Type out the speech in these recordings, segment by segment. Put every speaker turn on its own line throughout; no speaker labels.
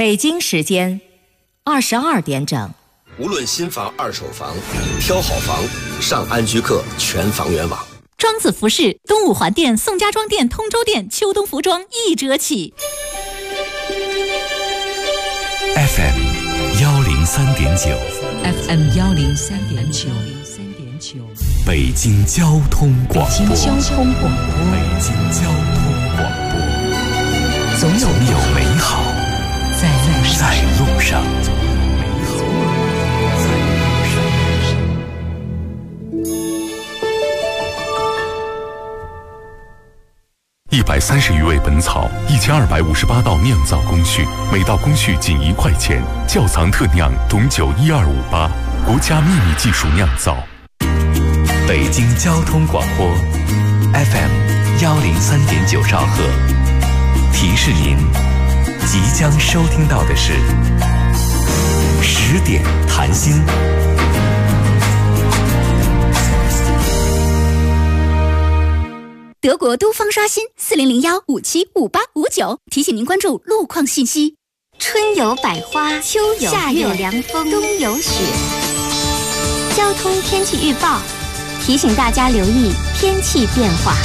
北京时间22点整。
无论新房、二手房，挑好房，上安居客全房源网。
庄子服饰、东五环店、宋家庄店、通州店秋冬服装1折起。
FM 103.9
FM 103.9
北京交通广播。
北京交通广
播，总有美好在路上。130余味本草，1258道酿造工序，每道工序仅1块钱。窖藏特酿董酒12588，国家秘密技术酿造。北京交通广播 FM 103.9兆赫，提示您即将收听到的是10点谈心。
德国都方刷新4001575859，提醒您关注路况信息。春有百花，秋有夏有凉风，冬有雪。交通天气预报提醒大家留意天气变化。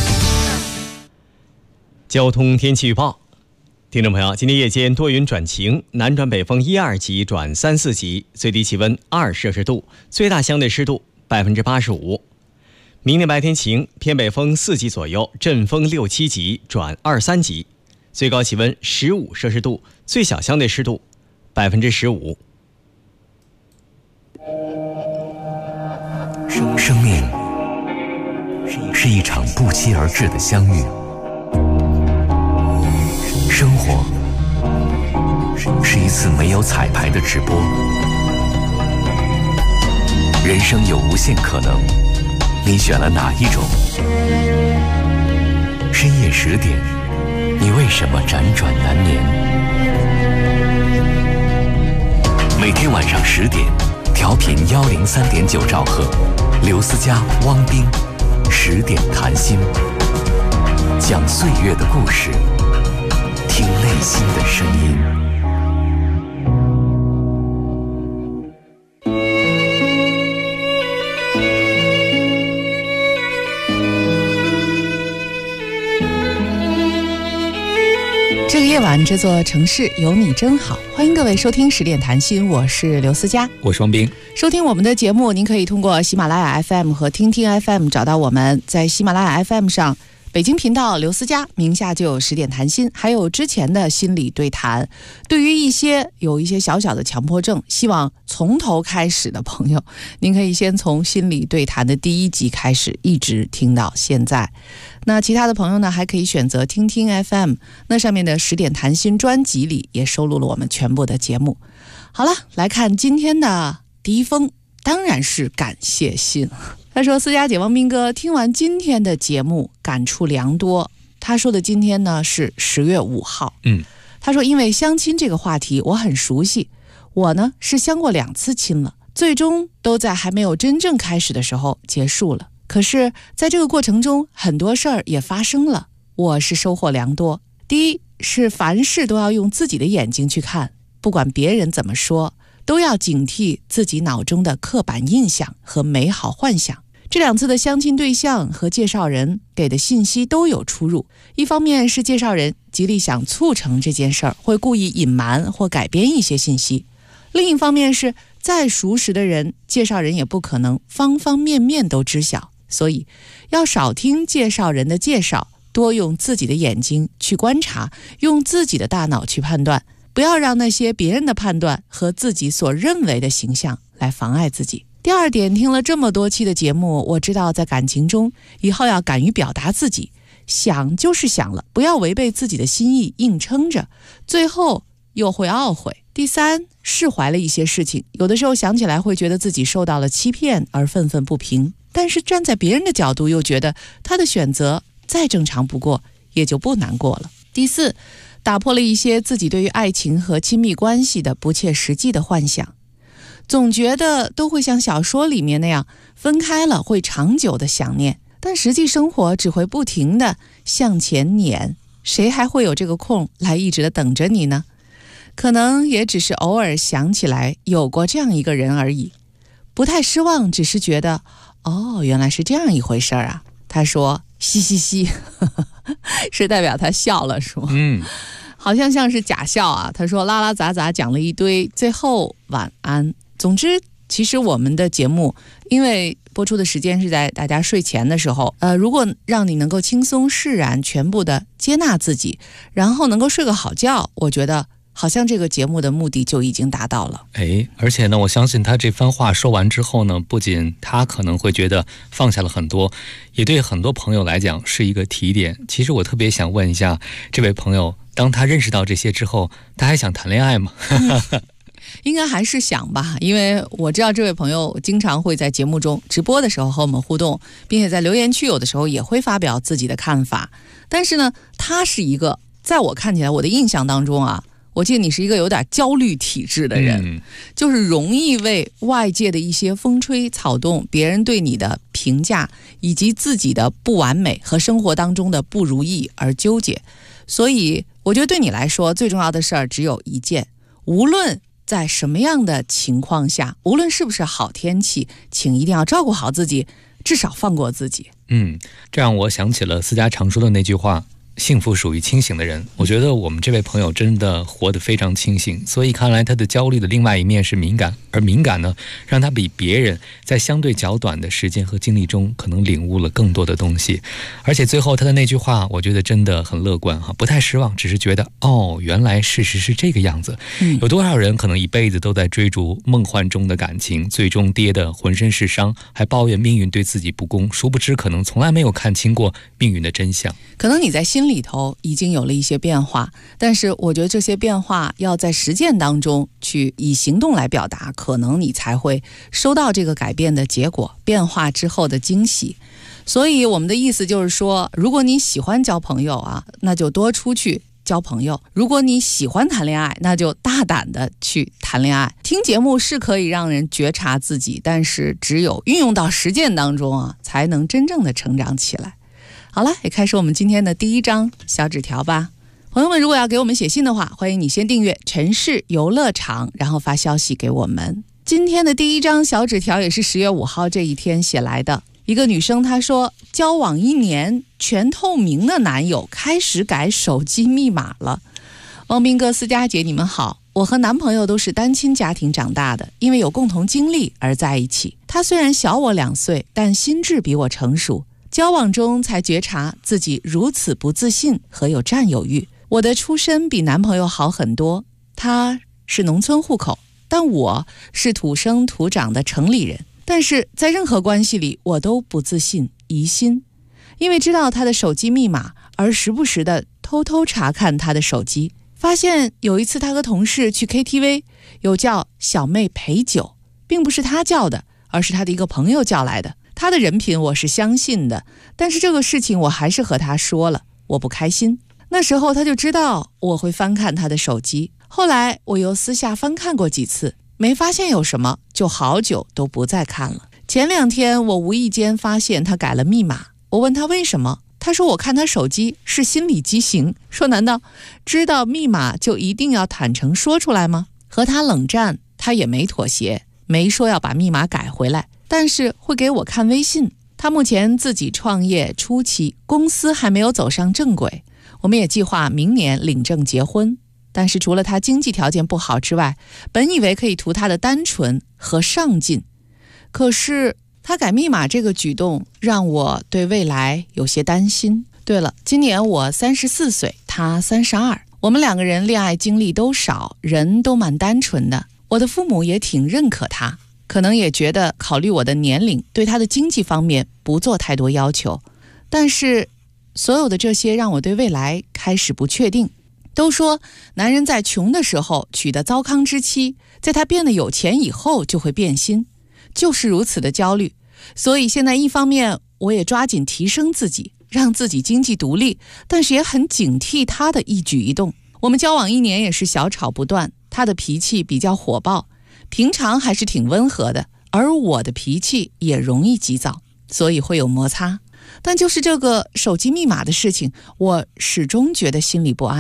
交通天气预报，听众朋友，今天夜间多云转晴，南转北风1、2级转3、4级，最低气温2摄氏度，最大相对湿度85%。明天白天晴，偏北风4级左右，阵风6、7级转2、3级，最高气温15摄氏度，最小相对湿度15%。
生命是一场不期而至的相遇，生活是一次没有彩排的直播，人生有无限可能。你选了哪一种？深夜10点，你为什么辗转难眠？每天晚上10点，调频103.9兆赫，刘思佳、汪冰10点谈心，讲岁月的故事，听内心的声音。
这个夜晚，这座城市有你真好。欢迎各位收听10点谈心，我是刘思佳，
我是王冰。
收听我们的节目，您可以通过喜马拉雅 FM 和听听 FM 找到我们。在喜马拉雅 FM 上，北京频道刘思佳名下就有10点谈心，还有之前的心理对谈。对于有一些小小的强迫症，希望从头开始的朋友，您可以先从心理对谈的第1集开始，一直听到现在。那其他的朋友呢，还可以选择听听 FM， 那上面的10点谈心专辑里也收录了我们全部的节目。好了，来看今天的第一封，当然是感谢信。他说：思佳姐、王斌哥，听完今天的节目感触良多。他说的今天呢是10月5号。他说因为相亲这个话题我很熟悉，我呢是相过2次亲了，最终都在还没有真正开始的时候结束了。可是在这个过程中很多事儿也发生了，我是收获良多。第一是凡事都要用自己的眼睛去看，不管别人怎么说，都要警惕自己脑中的刻板印象和美好幻想。这2次的相亲对象和介绍人给的信息都有出入，一方面是介绍人极力想促成这件事儿，会故意隐瞒或改编一些信息；另一方面是再熟识的人，介绍人也不可能方方面面都知晓，所以要少听介绍人的介绍，多用自己的眼睛去观察，用自己的大脑去判断，不要让那些别人的判断和自己所认为的形象来妨碍自己。第2点，听了这么多期的节目，我知道在感情中以后要敢于表达自己，想就是想了，不要违背自己的心意硬撑着，最后又会懊悔。第3，释怀了一些事情，有的时候想起来会觉得自己受到了欺骗而愤愤不平，但是站在别人的角度又觉得他的选择再正常不过，也就不难过了。第4，打破了一些自己对于爱情和亲密关系的不切实际的幻想，总觉得都会像小说里面那样，分开了会长久的想念，但实际生活只会不停的向前撵，谁还会有这个空来一直的等着你呢？ 可能也只是偶尔想起来有过这样一个人而已，不太失望，只是觉得原来是这样一回事啊。他说嘻嘻嘻是代表他笑了是吗？好像是假笑啊。他说拉拉杂杂讲了一堆，最后晚安。总之其实我们的节目因为播出的时间是在大家睡前的时候，如果让你能够轻松释然，全部的接纳自己，然后能够睡个好觉，我觉得好像这个节目的目的就已经达到了。
而且呢，我相信他这番话说完之后呢，不仅他可能会觉得放下了很多，也对很多朋友来讲是一个提点。其实我特别想问一下这位朋友，当他认识到这些之后，他还想谈恋爱吗？
应该还是想吧，因为我知道这位朋友经常会在节目中直播的时候和我们互动，并且在留言区有的时候也会发表自己的看法。但是呢，他是一个在我看起来，我的印象当中啊，我记得你是一个有点焦虑体质的人，就是容易为外界的一些风吹草动、别人对你的评价以及自己的不完美和生活当中的不如意而纠结。所以我觉得对你来说最重要的事儿只有一件，无论在什么样的情况下，无论是不是好天气，请一定要照顾好自己，至少放过自己。
这让我想起了思佳常说的那句话，幸福属于清醒的人。我觉得我们这位朋友真的活得非常清醒，所以看来他的焦虑的另外一面是敏感，而敏感呢，让他比别人在相对较短的时间和经历中可能领悟了更多的东西。而且最后他的那句话我觉得真的很乐观，不太失望，只是觉得原来事实是这个样子。有多少人可能一辈子都在追逐梦幻中的感情，最终跌得浑身是伤，还抱怨命运对自己不公，殊不知可能从来没有看清过命运的真相。
可能你在心里头已经有了一些变化，但是我觉得这些变化要在实践当中去以行动来表达，可能你才会收到这个改变的结果，变化之后的惊喜。所以我们的意思就是说，如果你喜欢交朋友啊，那就多出去交朋友；如果你喜欢谈恋爱，那就大胆的去谈恋爱。听节目是可以让人觉察自己，但是只有运用到实践当中啊，才能真正的成长起来。好了，也开始我们今天的第一张小纸条吧。朋友们，如果要给我们写信的话，欢迎你先订阅城市游乐场，然后发消息给我们。今天的第一张小纸条也是10月5号这一天写来的。一个女生她说，交往1年全透明的男友开始改手机密码了。汪斌哥、思佳姐，你们好。我和男朋友都是单亲家庭长大的，因为有共同经历而在一起。他虽然小我2岁，但心智比我成熟。交往中才觉察自己如此不自信和有占有欲。我的出身比男朋友好很多，他是农村户口，但我是土生土长的城里人。但是在任何关系里，我都不自信、疑心，因为知道他的手机密码，而时不时的偷偷查看他的手机。发现有一次他和同事去 KTV， 有叫小妹陪酒，并不是他叫的，而是他的一个朋友叫来的。他的人品我是相信的，但是这个事情我还是和他说了，我不开心。那时候他就知道我会翻看他的手机，后来我又私下翻看过几次，没发现有什么，就好久都不再看了。前2天我无意间发现他改了密码，我问他为什么，他说我看他手机是心理畸形，说难道知道密码就一定要坦诚说出来吗？和他冷战，他也没妥协，没说要把密码改回来，但是会给我看微信。他目前自己创业初期，公司还没有走上正轨，我们也计划明年领证结婚。但是除了他经济条件不好之外，本以为可以图他的单纯和上进，可是他改密码这个举动让我对未来有些担心。对了，今年我34岁，他32，我们2个人恋爱经历都少，人都蛮单纯的。我的父母也挺认可他，可能也觉得考虑我的年龄，对他的经济方面不做太多要求。但是所有的这些让我对未来开始不确定。都说男人在穷的时候取得糟糠之妻，在他变得有钱以后就会变心，就是如此的焦虑。所以现在一方面我也抓紧提升自己，让自己经济独立，但是也很警惕他的一举一动。我们交往1年也是小吵不断，他的脾气比较火爆，平常还是挺温和的，而我的脾气也容易急躁，所以会有摩擦。但就是这个手机密码的事情，我始终觉得心里不安。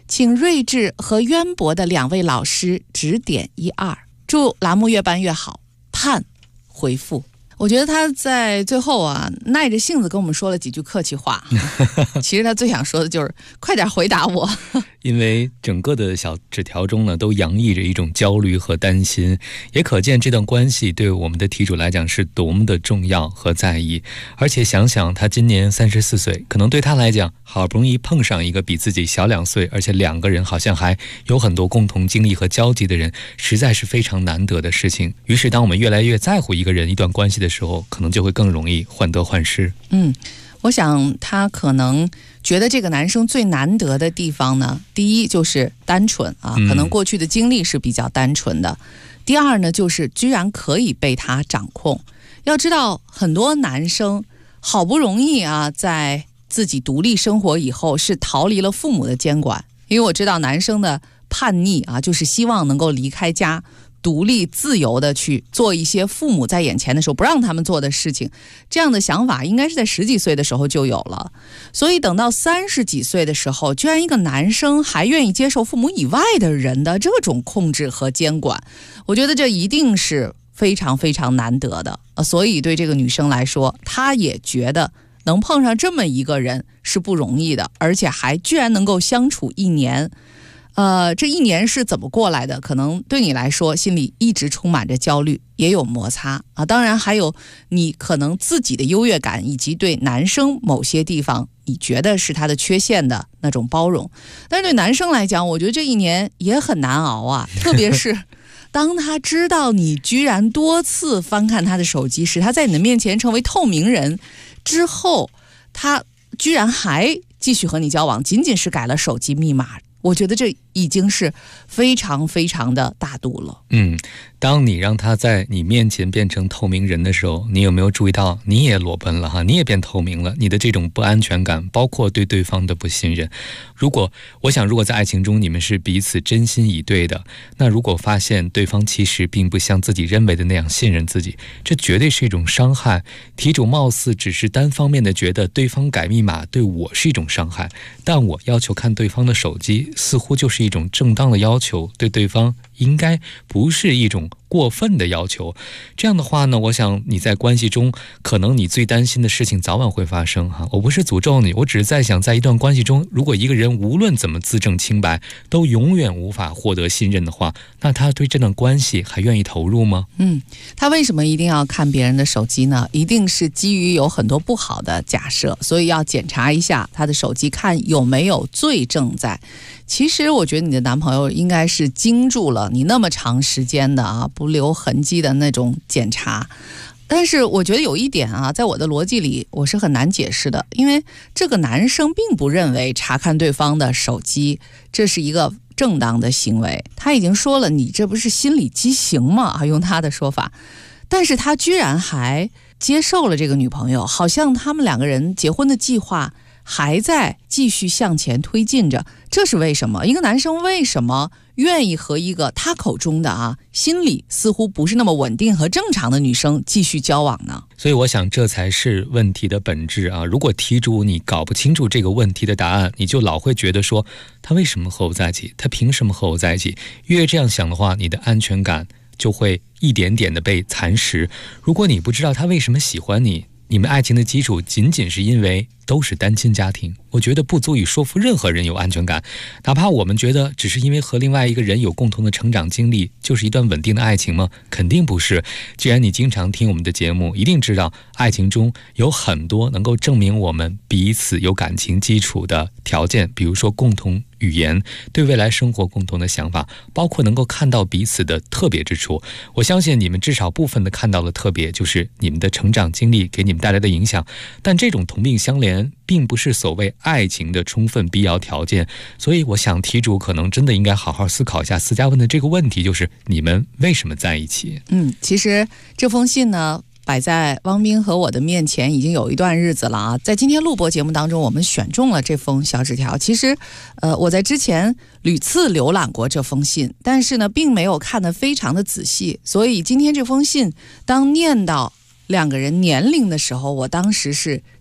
请睿智和渊博的2位老师指点一二，祝栏目越办越好。盼回复。我觉得他在最后啊，耐着性子跟我们说了几句客气话。其实他最想说的就是快点回答我。
因为整个的小纸条中呢，都洋溢着一种焦虑和担心，也可见这段关系对我们的题主来讲是多么的重要和在意。而且想想他今年34岁，可能对他来讲，好不容易碰上一个比自己小2岁，而且2个人好像还有很多共同经历和交集的人，实在是非常难得的事情。于是当我们越来越在乎一个人一段关系的时候，可能就会更容易患得患失。
我想他可能觉得这个男生最难得的地方呢，第一就是单纯啊，可能过去的经历是比较单纯的。第二呢，就是居然可以被他掌控。要知道很多男生好不容易啊，在自己独立生活以后是逃离了父母的监管，因为我知道男生的叛逆啊，就是希望能够离开家，独立自由的去做一些父母在眼前的时候不让他们做的事情。这样的想法应该是在10几岁的时候就有了，所以等到30几岁的时候，居然一个男生还愿意接受父母以外的人的这种控制和监管，我觉得这一定是非常非常难得的。所以对这个女生来说，她也觉得能碰上这么一个人是不容易的，而且还居然能够相处1年。这1年是怎么过来的？可能对你来说心里一直充满着焦虑，也有摩擦啊。当然还有你可能自己的优越感，以及对男生某些地方你觉得是他的缺陷的那种包容。但是对男生来讲，我觉得这1年也很难熬啊，特别是当他知道你居然多次翻看他的手机，使他在你的面前成为透明人之后，他居然还继续和你交往，仅仅是改了手机密码，我觉得这已经是非常非常的大度了。
当你让他在你面前变成透明人的时候，你有没有注意到你也裸奔了哈？你也变透明了，你的这种不安全感，包括对对方的不信任。我想如果在爱情中你们是彼此真心以对的，那如果发现对方其实并不像自己认为的那样信任自己，这绝对是一种伤害。题主貌似只是单方面的觉得对方改密码对我是一种伤害，但我要求看对方的手机似乎就是一种正当的要求，对对方应该不是一种过分的要求。这样的话呢，我想你在关系中可能你最担心的事情早晚会发生哈。我不是诅咒你，我只是在想，在一段关系中，如果一个人无论怎么自证清白都永远无法获得信任的话，那他对这段关系还愿意投入吗？
他为什么一定要看别人的手机呢？一定是基于有很多不好的假设，所以要检查一下他的手机，看有没有罪证在。其实我觉得你的男朋友应该是经住了你那么长时间的不留痕迹的那种检查。但是我觉得有一点在我的逻辑里我是很难解释的，因为这个男生并不认为查看对方的手机这是一个正当的行为。他已经说了，你这不是心理畸形吗？用他的说法。但是他居然还接受了这个女朋友，好像他们2个人结婚的计划还在继续向前推进着。这是为什么？一个男生为什么愿意和一个他口中的心理似乎不是那么稳定和正常的女生继续交往呢？
所以我想这才是问题的本质啊！如果题主你搞不清楚这个问题的答案，你就老会觉得说他为什么和我在一起，他凭什么和我在一起？越这样想的话，你的安全感就会一点点的被蚕食。如果你不知道他为什么喜欢你，你们爱情的基础仅仅是因为都是单亲家庭，我觉得不足以说服任何人有安全感。哪怕我们觉得只是因为和另外一个人有共同的成长经历，就是一段稳定的爱情吗？肯定不是。既然你经常听我们的节目，一定知道爱情中有很多能够证明我们彼此有感情基础的条件，比如说共同语言，对未来生活共同的想法，包括能够看到彼此的特别之处。我相信你们至少部分的看到了特别，就是你们的成长经历给你们带来的影响。但这种同病相怜并不是所谓爱情的充分必要条件。所以我想题主可能真的应该好好思考一下思佳问的这个问题，就是你们为什么在一起？
其实这封信呢摆在汪斌和我的面前已经有一段日子了在今天录播节目当中，我们选中了这封小纸条。其实我在之前屡次浏览过这封信，但是呢并没有看得非常的仔细，所以今天这封信当念到2个人年龄的时候，我当时是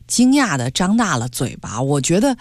惊讶的张大了嘴巴。我觉得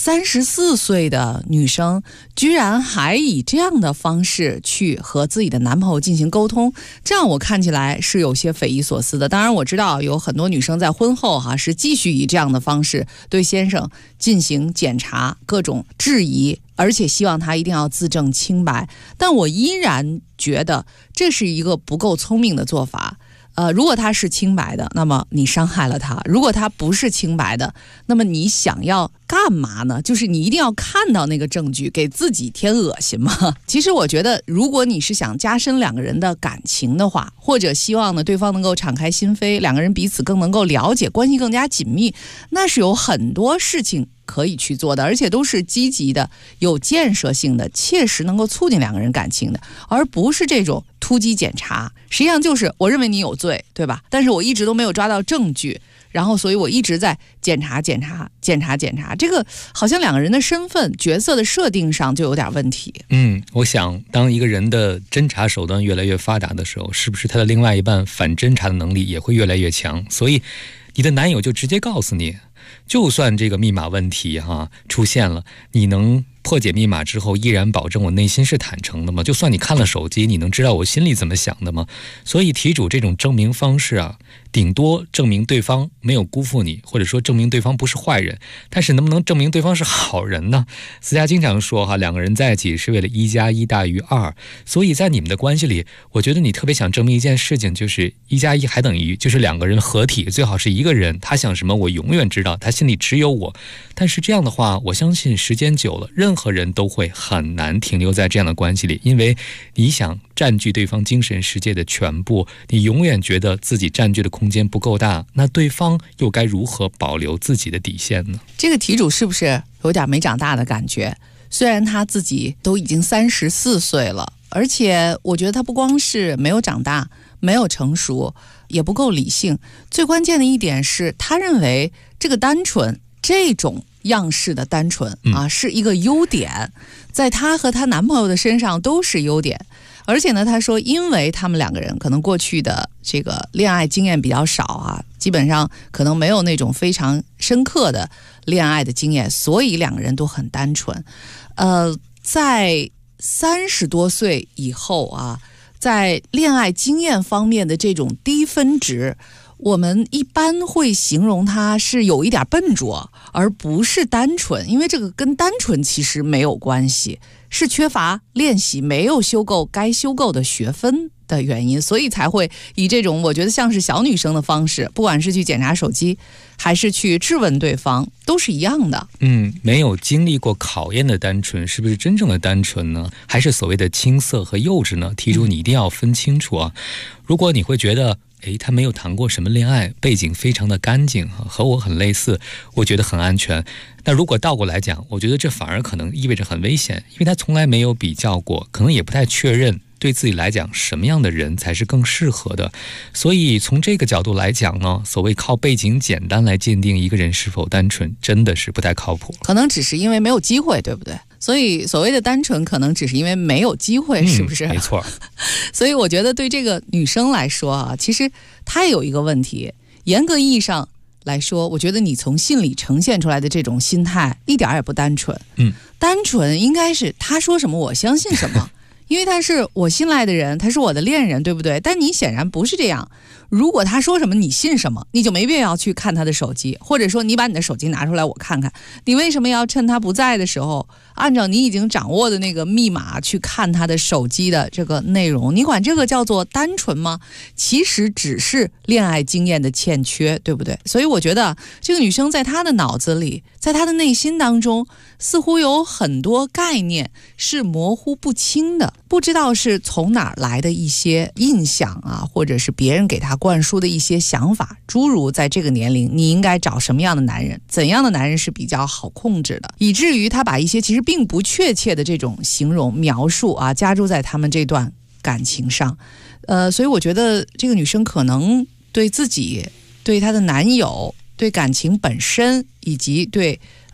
34岁的女生居然还以这样的方式去和自己的男朋友进行沟通，这样我看起来是有些匪夷所思的。当然我知道有很多女生在婚后是继续以这样的方式对先生进行检查，各种质疑，而且希望他一定要自证清白，但我依然觉得这是一个不够聪明的做法。如果他是清白的，那么你伤害了他；如果他不是清白的，那么你想要干嘛呢？就是你一定要看到那个证据，给自己添恶心吗？其实我觉得，如果你是想加深两个人的感情的话，或者希望呢对方能够敞开心扉，两个人彼此更能够了解，关系更加紧密，那是有很多事情可以去做的，而且都是积极的、有建设性的，切实能够促进两个人感情的，而不是这种突击检查。实际上就是我认为你有罪，对吧？但是我一直都没有抓到证据，然后所以我一直在检查。这个好像两个人的身份角色的设定上就有点问题。
我想当一个人的侦查手段越来越发达的时候，是不是他的另外一半反侦查的能力也会越来越强？所以你的男友就直接告诉你，就算这个密码问题出现了，你能破解密码之后依然保证我内心是坦诚的吗？就算你看了手机，你能知道我心里怎么想的吗？所以题主这种证明方式顶多证明对方没有辜负你，或者说证明对方不是坏人，但是能不能证明对方是好人呢？思佳经常说两个人在一起是为了1+1大于2，所以在你们的关系里，我觉得你特别想证明一件事情，就是1+1还等于就是两个人合体，最好是一个人，他想什么我永远知道，他心里只有我。但是这样的话，我相信时间久了，任何人都会很难停留在这样的关系里，因为你想占据对方精神世界的全部，你永远觉得自己占据的空间不够大，那对方又该如何保留自己的底线呢？
这个题主是不是有点没长大的感觉？虽然他自己都已经34岁了，而且我觉得他不光是没有长大，没有成熟，也不够理性，最关键的一点是他认为这个单纯，这种样式的单纯是一个优点，在她和她男朋友的身上都是优点。而且呢，她说因为他们两个人可能过去的这个恋爱经验比较少基本上可能没有那种非常深刻的恋爱的经验，所以两个人都很单纯。在30多岁以后在恋爱经验方面的这种低分值，我们一般会形容它是有一点笨拙，而不是单纯，因为这个跟单纯其实没有关系，是缺乏练习，没有修够该修够的学分的原因，所以才会以这种我觉得像是小女生的方式，不管是去检查手机还是去质问对方，都是一样的。
没有经历过考验的单纯，是不是真正的单纯呢？还是所谓的青涩和幼稚呢？题主你一定要分清楚如果你会觉得他没有谈过什么恋爱，背景非常的干净和我很类似，我觉得很安全。那如果倒过来讲，我觉得这反而可能意味着很危险，因为他从来没有比较过，可能也不太确认对自己来讲什么样的人才是更适合的。所以从这个角度来讲呢，所谓靠背景简单来鉴定一个人是否单纯，真的是不太靠谱。
可能只是因为没有机会，对不对？所以所谓的单纯可能只是因为没有机会，是不是？
没错。
所以我觉得对这个女生来说其实她也有一个问题，严格意义上来说，我觉得你从信里呈现出来的这种心态一点也不单纯。单纯应该是他说什么我相信什么因为他是我信赖的人，他是我的恋人，对不对？但你显然不是这样。如果他说什么你信什么，你就没必要去看他的手机，或者说你把你的手机拿出来我看看，你为什么要趁他不在的时候按照你已经掌握的那个密码去看他的手机的这个内容？你管这个叫做单纯吗？其实只是恋爱经验的欠缺，对不对？所以我觉得这个女生在她的脑子里，在她的内心当中，似乎有很多概念是模糊不清的，不知道是从哪儿来的一些印象或者是别人给她灌输的一些想法，诸如在这个年龄你应该找什么样的男人，怎样的男人是比较好控制的，以至于她把一些其实并不确切的这种形容描述加注在他们这段感情上。所以我觉得这个女生可能对自己、对她的男友、对感情本身以及对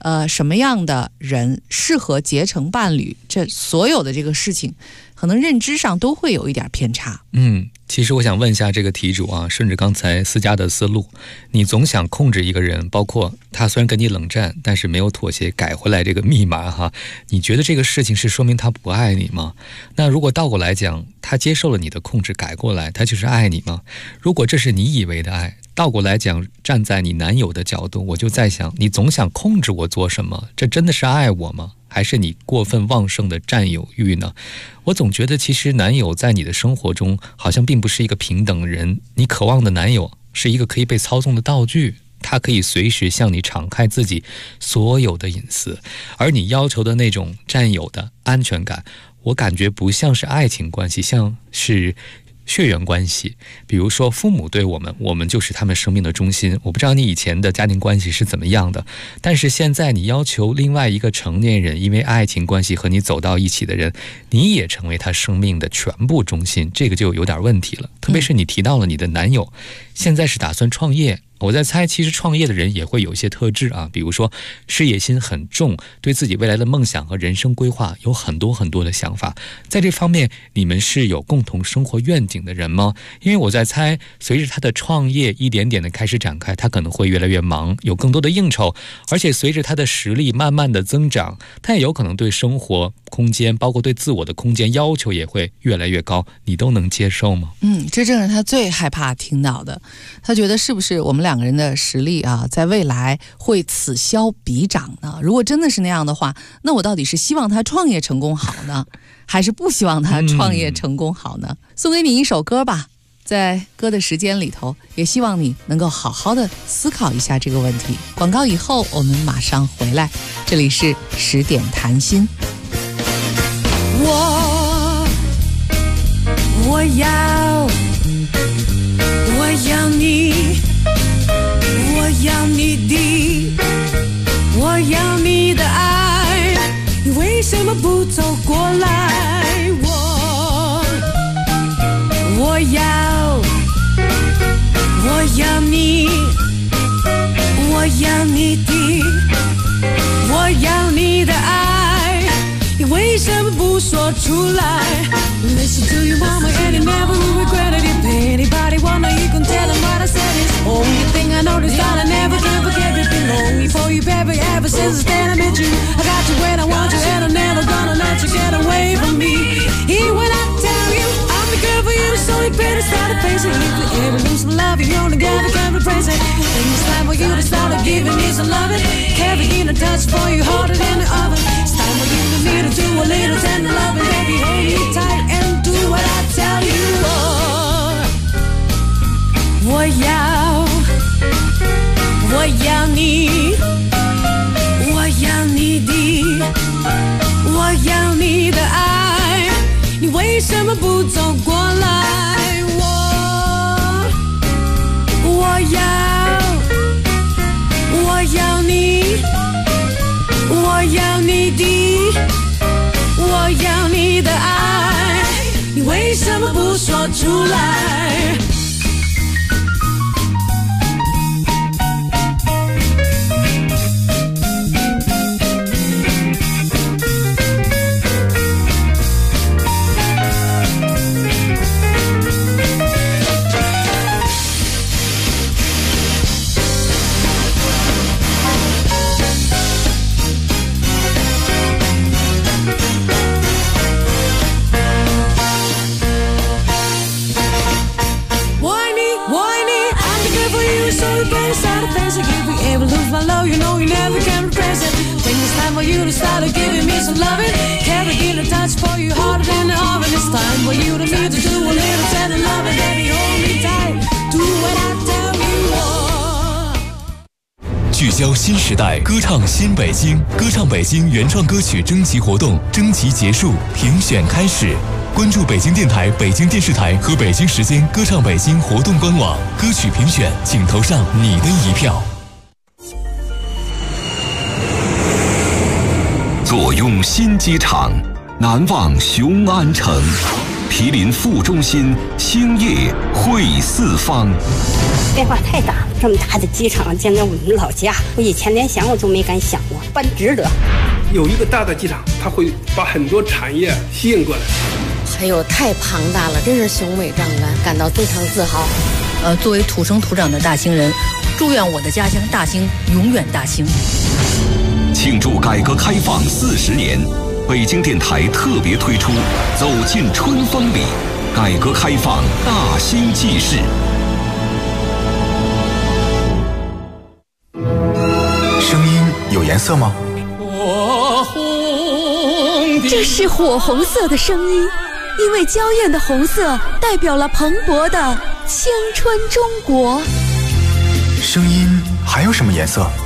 什么样的人适合结成伴侣，这所有的这个事情，可能认知上都会有一点偏差。
其实我想问一下这个题主啊，顺着刚才思佳的思路，你总想控制一个人，包括他虽然跟你冷战，但是没有妥协，改回来这个密码哈，你觉得这个事情是说明他不爱你吗？那如果倒过来讲，他接受了你的控制，改过来，他就是爱你吗？如果这是你以为的爱，倒过来讲，站在你男友的角度，我就在想，你总想控制我做什么，这真的是爱我吗？还是你过分旺盛的占有欲呢？我总觉得其实男友在你的生活中好像并不是一个平等人，你渴望的男友是一个可以被操纵的道具，他可以随时向你敞开自己所有的隐私，而你要求的那种占有的安全感，我感觉不像是爱情关系，像是血缘关系。比如说父母对我们，我们就是他们生命的中心。我不知道你以前的家庭关系是怎么样的，但是现在你要求另外一个成年人因为爱情关系和你走到一起的人，你也成为他生命的全部中心，这个就有点问题了。特别是你提到了你的男友现在是打算创业，我在猜其实创业的人也会有一些特质啊，比如说事业心很重，对自己未来的梦想和人生规划有很多很多的想法。在这方面你们是有共同生活愿景的人吗？因为我在猜随着他的创业一点点的开始展开，他可能会越来越忙，有更多的应酬，而且随着他的实力慢慢的增长，他也有可能对生活空间包括对自我的空间要求也会越来越高，你都能接受吗？
这正是他最害怕听到的。他觉得是不是我们两个人的实力啊，在未来会此消彼长呢？如果真的是那样的话，那我到底是希望他创业成功好呢，还是不希望他创业成功好呢？送给你一首歌吧，在歌的时间里头，也希望你能够好好的思考一下这个问题。广告以后我们马上回来，这里是10点谈心。
我要你，我要你的，我要你的爱，你为什么不走过来？我要你，我要你的，我要你的爱，你为什么不说出来？ Listen to your mama and you never will regret it. If anybody wanna, you can tell them what I said is. Only thing I know is that I never can forget it. Been longing for you, baby, ever since the day I met you. I got you when I want you, and I'm never gonna let you get away from me. Even when I tell you I'm the girl for you, so you better start to face it. If you ever lose some love, you only gotta come replace it. Think it's time for you to start giving me some loving. Carrying a touch for you harder than the oven. It's time for you to me to do a little tender loving. Baby, hold me tight and do what I tell you. 我要你，我要你的，我要你的爱，你为什么不走过来？我要你，我要你的，我要你的爱，你为什么不说出来？
聚焦新时代，歌唱新北京，歌唱北京原创歌曲征集活动征集结束，评选开始。关注北京电台、北京电视台和北京时间歌唱北京活动官网，歌曲评选，请投上你的一票。坐拥新机场，难忘雄安城。 毗邻副中心，星夜会四方。
变化太大了，这么大的机场建在我们老家，我以前连想我都没敢想过，办值得。
有一个大的机场，它会把很多产业吸引过来。
还有太庞大了，真是雄伟壮观，感到非常自豪。
作为土生土长的大兴人，祝愿我的家乡大兴永远大兴。
庆祝改革开放40年，北京电台特别推出《走进春风里》，改革开放大兴纪事。
声音有颜色吗？
这是火红色的声音，因为娇艳的红色代表了蓬勃的青春中国。
声音还有什么颜色？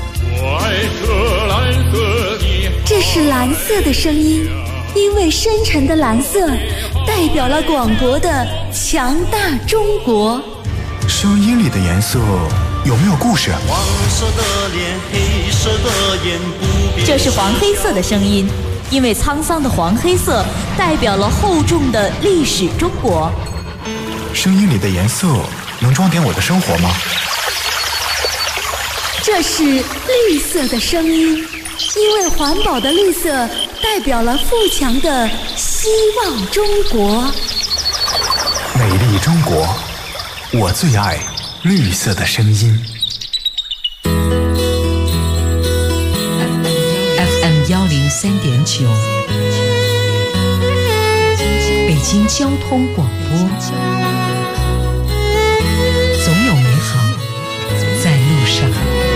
这是蓝色的声音，因为深沉的蓝色代表了广博的强大中国。
声音里的颜色有没有故事？
黄色的脸，黑色的眼，不变。
这是黄黑色的声音，因为沧桑的黄黑色代表了厚重的历史中国。
声音里的颜色能装点我的生活吗？
这是绿色的声音，因为环保的绿色代表了富强的希望中国。
美丽中国，我最爱绿色的声音。
FM 103.9，北京交通广播，总有美好在路上。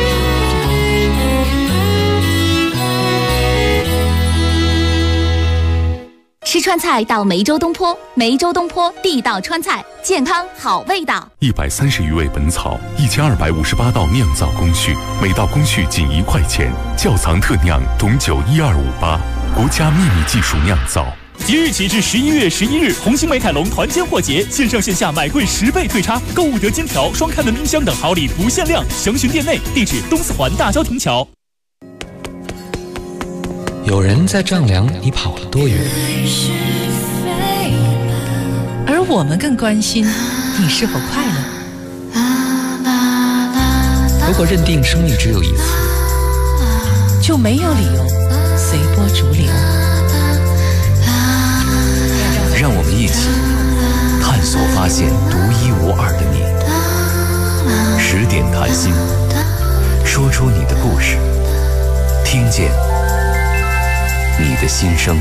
吃川菜到梅州东坡，梅州东坡地道川菜，健康好味道。
130余味本草，1258道酿造工序，每道工序仅1块钱。窖藏特酿董酒12588，国家秘密技术酿造。
即日起至11月11日，红星美凯龙团间货节，线上线下买贵10倍退差，购物得金条、双开门冰箱等好礼不限量，详询店内。地址：东四环大郊亭桥。
有人在丈量你跑了多远，
而我们更关心你是否快乐。
如果认定生命只有一次，
就没有理由随波逐流。
让我们一起探索发现独一无二的你。10点谈心，说出你的故事，听见你的心声。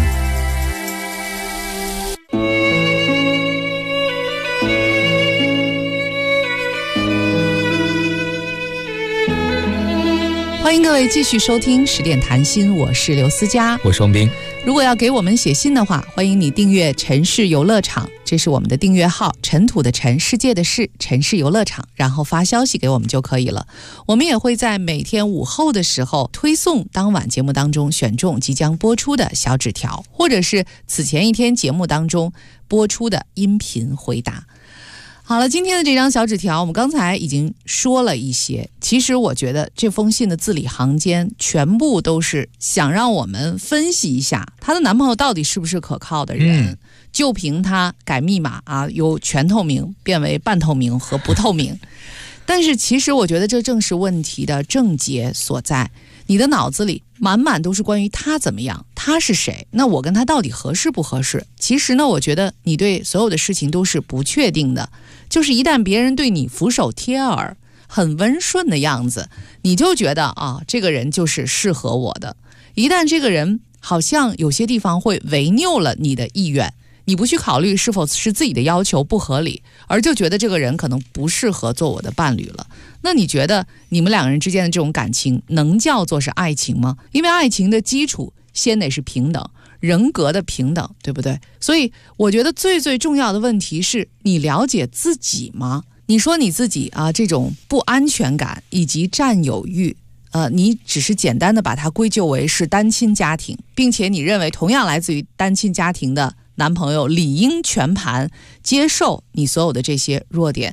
欢迎各位继续收听10点谈心，我是刘思佳，
我是王斌。
如果要给我们写信的话，欢迎你订阅城市游乐场，这是我们的订阅号，尘土的尘，世界的世，城市游乐场，然后发消息给我们就可以了。我们也会在每天午后的时候推送当晚节目当中选中即将播出的小纸条，或者是此前一天节目当中播出的音频回答。好了，今天的这张小纸条我们刚才已经说了一些，其实我觉得这封信的字里行间全部都是想让我们分析一下她的男朋友到底是不是可靠的人，就凭他改密码啊，由全透明变为半透明和不透明。但是其实我觉得这正是问题的症结所在，你的脑子里满满都是关于他怎么样，他是谁，那我跟他到底合适不合适。其实呢，我觉得你对所有的事情都是不确定的，就是一旦别人对你俯首帖耳，很温顺的样子，你就觉得啊，这个人就是适合我的。一旦这个人好像有些地方会违拗了你的意愿，你不去考虑是否是自己的要求不合理，而就觉得这个人可能不适合做我的伴侣了，那你觉得你们两个人之间的这种感情能叫做是爱情吗？因为爱情的基础先得是平等，人格的平等，对不对？所以我觉得最重要的问题是，你了解自己吗？你说你自己啊，这种不安全感以及占有欲，你只是简单的把它归咎为是单亲家庭，并且你认为同样来自于单亲家庭的男朋友理应全盘接受你所有的这些弱点，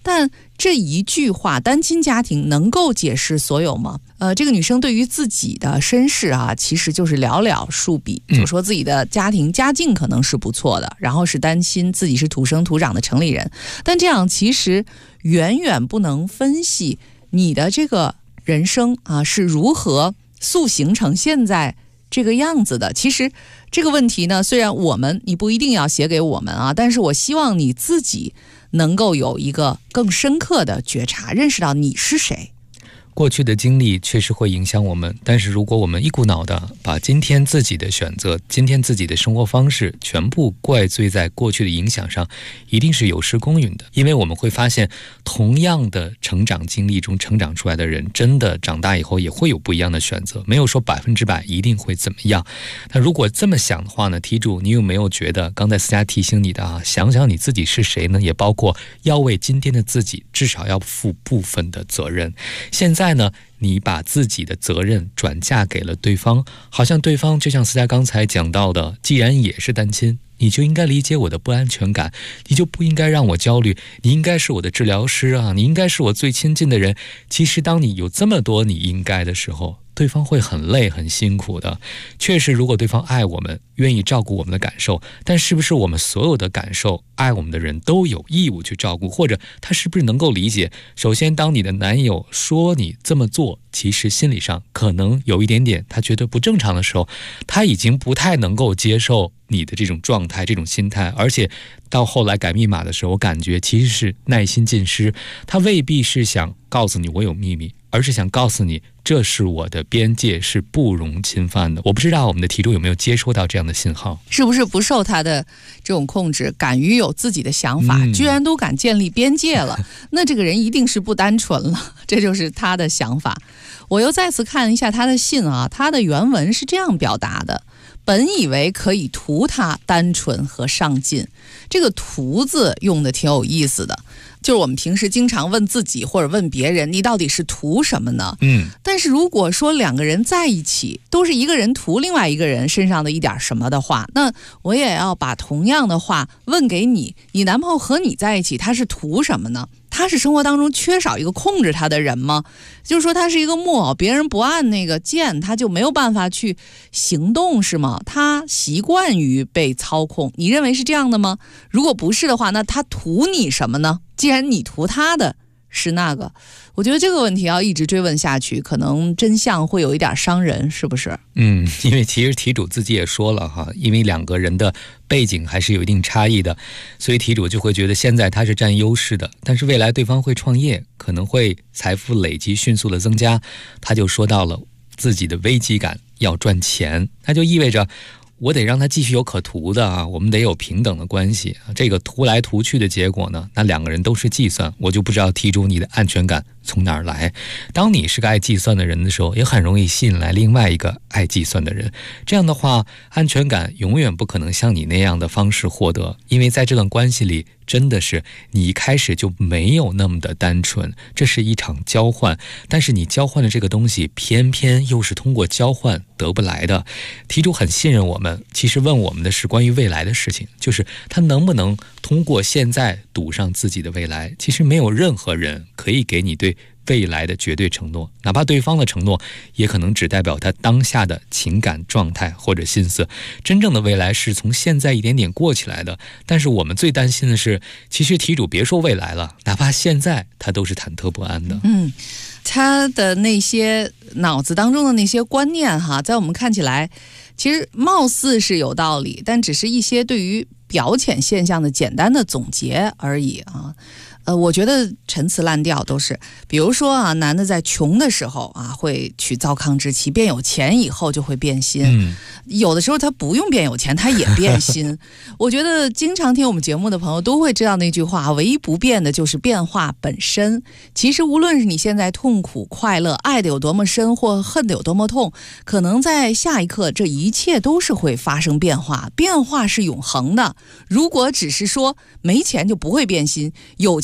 但这一句话单亲家庭能够解释所有吗？这个女生对于自己的身世啊，其实就是寥寥数笔，就说自己的家庭家境可能是不错的，然后是单亲，自己是土生土长的城里人，但这样其实远远不能分析你的这个人生啊是如何塑形成现在这个样子的。其实这个问题呢，虽然你不一定要写给我们啊，但是我希望你自己能够有一个更深刻的觉察，认识到你是谁。
过去的经历确实会影响我们，但是如果我们一股脑的把今天自己的选择、今天自己的生活方式全部怪罪在过去的影响上，一定是有失公允的。因为我们会发现，同样的成长经历中成长出来的人，真的长大以后也会有不一样的选择，没有说100%一定会怎么样。那如果这么想的话呢，题主，你有没有觉得刚才思佳提醒你的啊，想想你自己是谁呢？也包括要为今天的自己至少要负部分的责任。现在呢，你把自己的责任转嫁给了对方，好像对方就像思佳刚才讲到的，既然也是单亲，你就应该理解我的不安全感，你就不应该让我焦虑，你应该是我的治疗师啊，你应该是我最亲近的人。其实当你有这么多你应该的时候，对方会很累很辛苦的。确实，如果对方爱我们，愿意照顾我们的感受，但是不是我们所有的感受，爱我们的人都有义务去照顾？或者他是不是能够理解，首先当你的男友说你这么做，其实心理上可能有一点点他觉得不正常的时候，他已经不太能够接受你的这种状态、这种心态。而且到后来改密码的时候，我感觉其实是耐心尽失，他未必是想告诉你我有秘密，而是想告诉你这是我的边界，是不容侵犯的。我不知道我们的题主有没有接收到这样的信号，
是不是不受他的这种控制，敢于有自己的想法，居然都敢建立边界了，那这个人一定是不单纯了，这就是他的想法。我又再次看一下他的信啊，他的原文是这样表达的：本以为可以图他单纯和上进，这个图字用的挺有意思的，就是我们平时经常问自己或者问别人，你到底是图什么呢？但是如果说两个人在一起都是一个人图另外一个人身上的一点什么的话，那我也要把同样的话问给你，你男朋友和你在一起他是图什么呢？他是生活当中缺少一个控制他的人吗？就是说他是一个木偶，别人不按那个键他就没有办法去行动是吗？他习惯于被操控，你认为是这样的吗？如果不是的话，那他图你什么呢？既然你图他的是那个，我觉得这个问题要一直追问下去，可能真相会有一点伤人，是不是？
因为其实题主自己也说了哈，因为两个人的背景还是有一定差异的，所以题主就会觉得现在他是占优势的，但是未来对方会创业，可能会财富累积迅速的增加，他就说到了自己的危机感，要赚钱，那就意味着我得让他继续有可图的啊，我们得有平等的关系。这个图来图去的结果呢，那两个人都是计算，我就不知道题主你的安全感从哪儿来。当你是个爱计算的人的时候，也很容易吸引来另外一个爱计算的人。这样的话，安全感永远不可能像你那样的方式获得，因为在这段关系里，真的是你一开始就没有那么的单纯，这是一场交换，但是你交换的这个东西偏偏又是通过交换得不来的。题主很信任我们，其实问我们的是关于未来的事情，就是他能不能通过现在赌上自己的未来。其实没有任何人可以给你对未来的绝对承诺，哪怕对方的承诺也可能只代表他当下的情感状态或者心思，真正的未来是从现在一点点过起来的。但是我们最担心的是，其实题主别说未来了，哪怕现在他都是忐忑不安的。
他的那些脑子当中的那些观念哈，在我们看起来其实貌似是有道理，但只是一些对于表浅现象的简单的总结而已啊。我觉得陈词滥调都是，比如说啊，男的在穷的时候啊会娶糟糠之妻，变有钱以后就会变心。有的时候他不用变有钱，他也变心。我觉得经常听我们节目的朋友都会知道那句话，唯一不变的就是变化本身。其实无论是你现在痛苦、快乐、爱的有多么深，或恨的有多么痛，可能在下一刻这一切都是会发生变化，变化是永恒的。如果只是说没钱就不会变心，有钱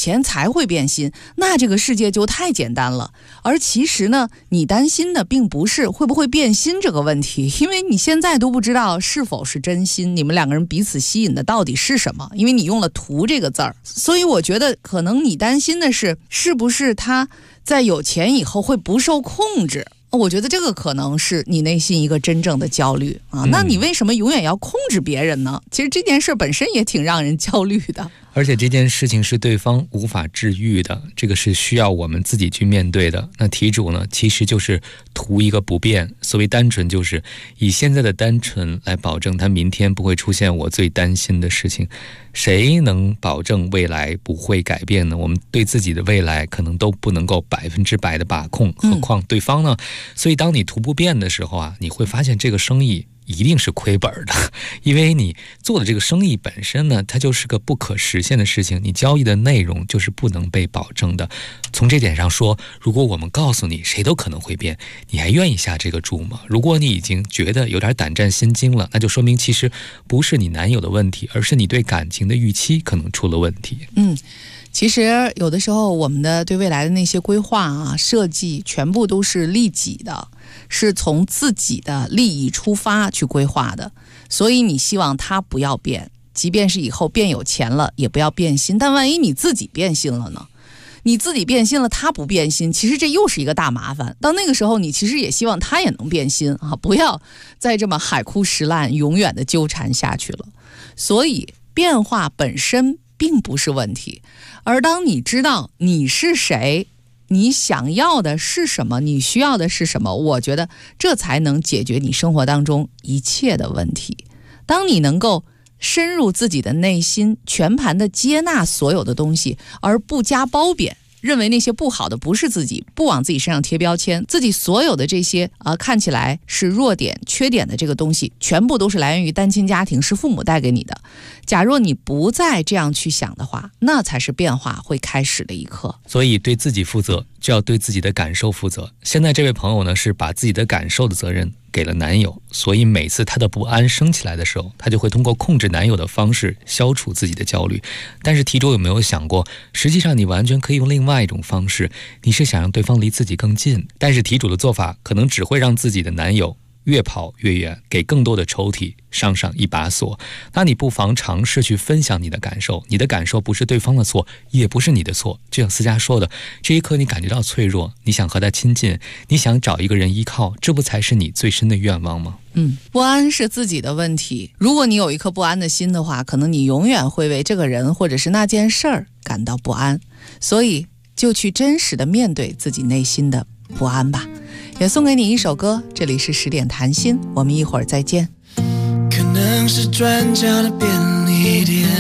钱才会变心，那这个世界就太简单了。而其实呢，你担心的并不是会不会变心这个问题，因为你现在都不知道是否是真心，你们两个人彼此吸引的到底是什么，因为你用了图这个字儿。所以我觉得可能你担心的是不是他在有钱以后会不受控制，我觉得这个可能是你内心一个真正的焦虑啊。那你为什么永远要控制别人呢？其实这件事本身也挺让人焦虑的。
而且这件事情是对方无法治愈的，这个是需要我们自己去面对的。那题主呢，其实就是图一个不变。所谓单纯，就是以现在的单纯来保证他明天不会出现我最担心的事情。谁能保证未来不会改变呢？我们对自己的未来可能都不能够100%的把控，何况对方呢？所以当你图不变的时候啊，你会发现这个生意一定是亏本的，因为你做的这个生意本身呢，它就是个不可实现的事情，你交易的内容就是不能被保证的。从这点上说，如果我们告诉你谁都可能会变，你还愿意下这个注吗？如果你已经觉得有点胆战心惊了，那就说明其实不是你男友的问题，而是你对感情的预期可能出了问题。
其实有的时候我们的对未来的那些规划啊、设计全部都是利己的，是从自己的利益出发去规划的，所以你希望他不要变，即便是以后变有钱了也不要变心。但万一你自己变心了呢？你自己变心了，他不变心，其实这又是一个大麻烦。到那个时候，你其实也希望他也能变心啊，不要再这么海枯石烂，永远的纠缠下去了。所以变化本身并不是问题，而当你知道你是谁，你想要的是什么，你需要的是什么，我觉得这才能解决你生活当中一切的问题。当你能够深入自己的内心，全盘的接纳所有的东西，而不加褒贬，认为那些不好的不是自己，不往自己身上贴标签，自己所有的这些看起来是弱点、缺点的这个东西，全部都是来源于单亲家庭，是父母带给你的。假若你不再这样去想的话，那才是变化会开始的一刻。
所以对自己负责，就要对自己的感受负责。现在这位朋友呢，是把自己的感受的责任给了男友，所以每次他的不安升起来的时候，他就会通过控制男友的方式消除自己的焦虑。但是题主有没有想过，实际上你完全可以用另外一种方式，你是想让对方离自己更近，但是题主的做法可能只会让自己的男友越跑越远，给更多的抽屉上一把锁。那你不妨尝试去分享你的感受，你的感受不是对方的错，也不是你的错。就像思佳说的，这一刻你感觉到脆弱，你想和他亲近，你想找一个人依靠，这不才是你最深的愿望吗？
不安是自己的问题。如果你有一颗不安的心的话，可能你永远会为这个人或者是那件事儿感到不安。所以就去真实的面对自己内心的不安吧。也送给你一首歌，这里是10点谈心，我们一会儿再见。
可能是转角的便利店，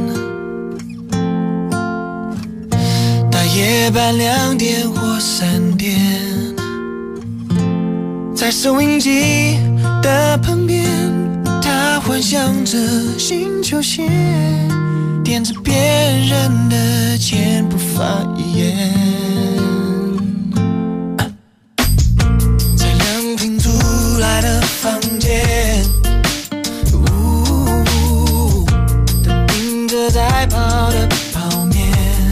大夜班2点或3点，在收音机的旁边，他幻想着新球鞋，点着别人的肩不发一言，在2平租来的房间，他盯着在跑的泡面，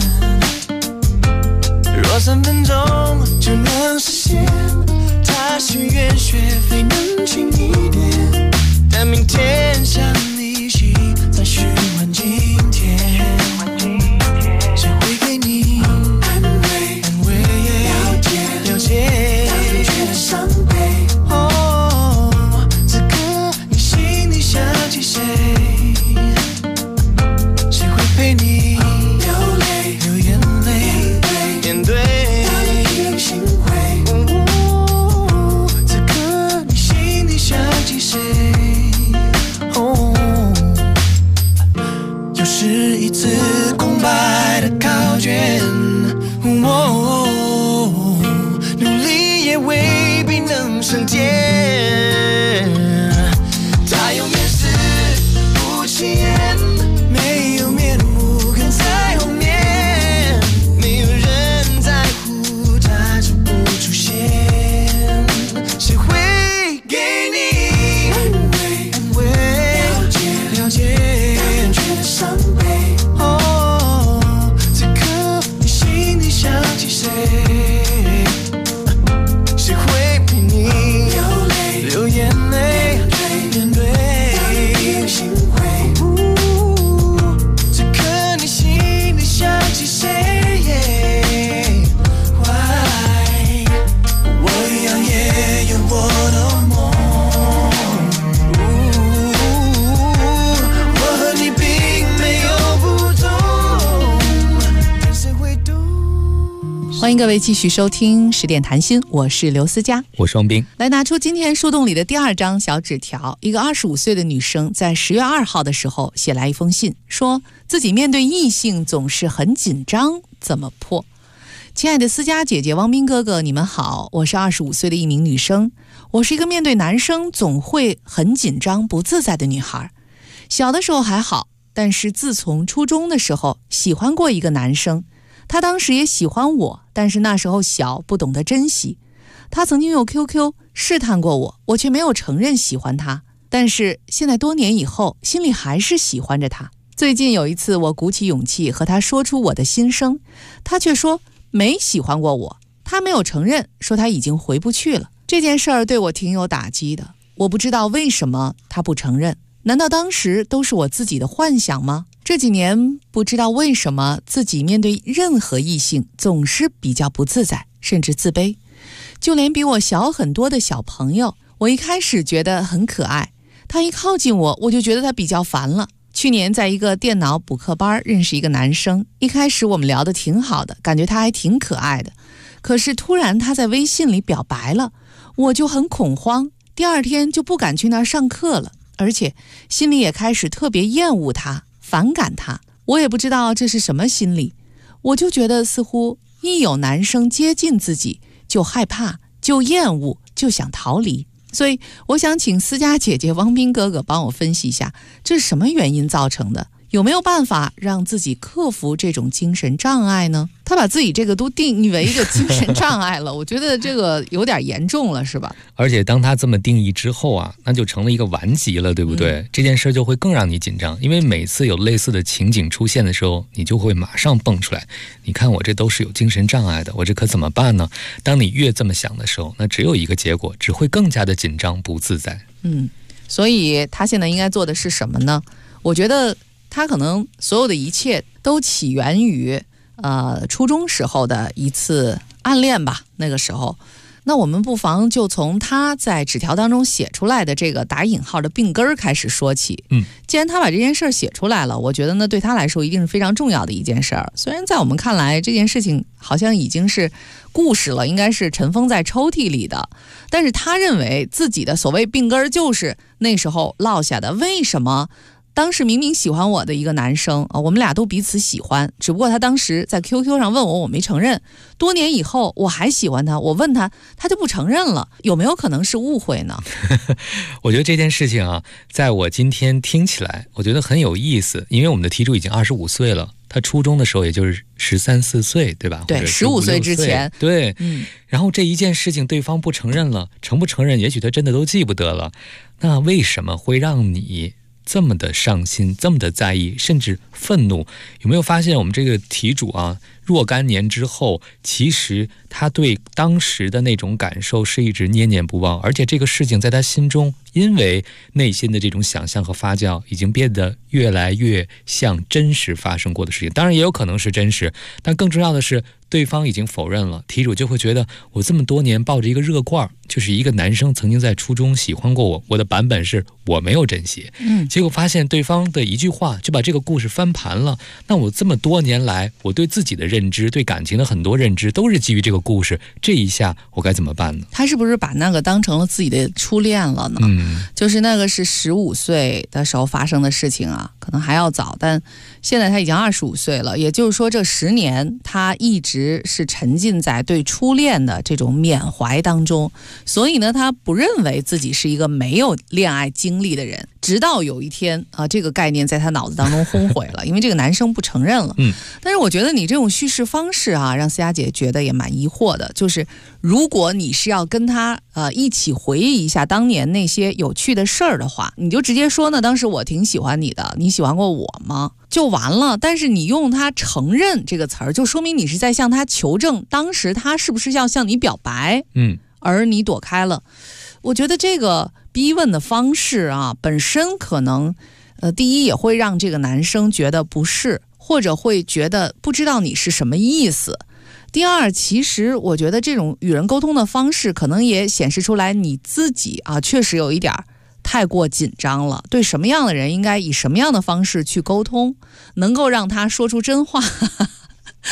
若3分钟就能实现，他许愿学费能轻一点，但明天想利息再循环今天，谁会给你安慰了解让觉得伤悲，此刻你心里想起谁，谁会陪你流泪流眼泪面对心灰，此刻你心里想起谁，又是一次空白的考卷，努力也未必能升天，他用面试不
欢迎各位继续收听10点谈心，我是刘思佳，
我是王斌。
来拿出今天树洞里的第2张小纸条，一个25岁的女生在10月2号的时候写来一封信，说自己面对异性总是很紧张，怎么破？亲爱的思佳姐姐、王斌哥哥，你们好，我是25岁的一名女生，我是一个面对男生总会很紧张不自在的女孩。小的时候还好，但是自从初中的时候喜欢过一个男生，他当时也喜欢我，但是那时候小，不懂得珍惜。他曾经用 QQ 试探过我，我却没有承认喜欢他，但是现在多年以后，心里还是喜欢着他。最近有一次，我鼓起勇气和他说出我的心声，他却说没喜欢过我，他没有承认，说他已经回不去了。这件事儿对我挺有打击的，我不知道为什么他不承认，难道当时都是我自己的幻想吗？这几年不知道为什么自己面对任何异性总是比较不自在，甚至自卑。就连比我小很多的小朋友，我一开始觉得很可爱，他一靠近我，我就觉得他比较烦了。去年在一个电脑补课班认识一个男生，一开始我们聊得挺好的，感觉他还挺可爱的。可是突然他在微信里表白了，我就很恐慌，第2天就不敢去那儿上课了，而且心里也开始特别厌恶他，反感他。我也不知道这是什么心理，我就觉得似乎一有男生接近自己就害怕，就厌恶，就想逃离。所以我想请思佳姐姐、王斌哥哥帮我分析一下，这是什么原因造成的？有没有办法让自己克服这种精神障碍呢？他把自己这个都定义为一个精神障碍了，我觉得这个有点严重了，是吧？
而且当他这么定义之后啊，那就成了一个顽疾了，对不对？这件事就会更让你紧张，因为每次有类似的情景出现的时候，你就会马上蹦出来，你看我这都是有精神障碍的，我这可怎么办呢？当你越这么想的时候，那只有一个结果，只会更加的紧张不自在。
所以他现在应该做的是什么呢？我觉得他可能所有的一切都起源于初中时候的一次暗恋吧。那个时候，那我们不妨就从他在纸条当中写出来的这个打引号的病根儿开始说起。既然他把这件事写出来了，我觉得呢对他来说一定是非常重要的一件事儿。虽然在我们看来这件事情好像已经是故事了，应该是尘封在抽屉里的，但是他认为自己的所谓病根儿就是那时候落下的。为什么？当时明明喜欢我的一个男生我们俩都彼此喜欢，只不过他当时在 QQ 上问我，我没承认。多年以后我还喜欢他，我问他，他就不承认了。有没有可能是误会呢？
我觉得这件事情啊，在我今天听起来，我觉得很有意思，因为我们的题主已经25岁了，他初中的时候也就是13、14岁，对吧？
对，15岁之前。
对，然后这一件事情对方不承认了，承不承认也许他真的都记不得了。那为什么会让你这么的伤心，这么的在意，甚至愤怒？有没有发现我们这个题主啊，若干年之后，其实他对当时的那种感受是一直念念不忘，而且这个事情在他心中，因为内心的这种想象和发酵，已经变得越来越像真实发生过的事情。当然也有可能是真实，但更重要的是对方已经否认了，题主就会觉得我这么多年抱着一个热罐，就是一个男生曾经在初中喜欢过我，我的版本是我没有珍惜，结果发现对方的一句话就把这个故事翻盘了。那我这么多年来，我对自己的认知，对感情的很多认知都是基于这个故事，这一下我该怎么办呢？
他是不是把那个当成了自己的初恋了呢？就是那个是15岁的时候发生的事情啊，可能还要早，但现在他已经25岁了，也就是说这10年他一直是沉浸在对初恋的这种缅怀当中，所以呢他不认为自己是一个没有恋爱经历的人，直到有一天这个概念在他脑子当中轰毁了，因为这个男生不承认了。但是我觉得你这种叙事方式啊，让思佳姐觉得也蛮疑惑的，就是如果你是要跟他一起回忆一下当年那些有趣的事儿的话，你就直接说呢，当时我挺喜欢你的，你喜欢过我吗？就完了。但是你用他承认这个词儿，就说明你是在向他求证当时他是不是要向你表白，而你躲开了。我觉得这个逼问的方式啊，本身可能第一也会让这个男生觉得不适，或者会觉得不知道你是什么意思。第二，其实我觉得这种与人沟通的方式可能也显示出来你自己啊，确实有一点太过紧张了，对什么样的人应该以什么样的方式去沟通，能够让他说出真话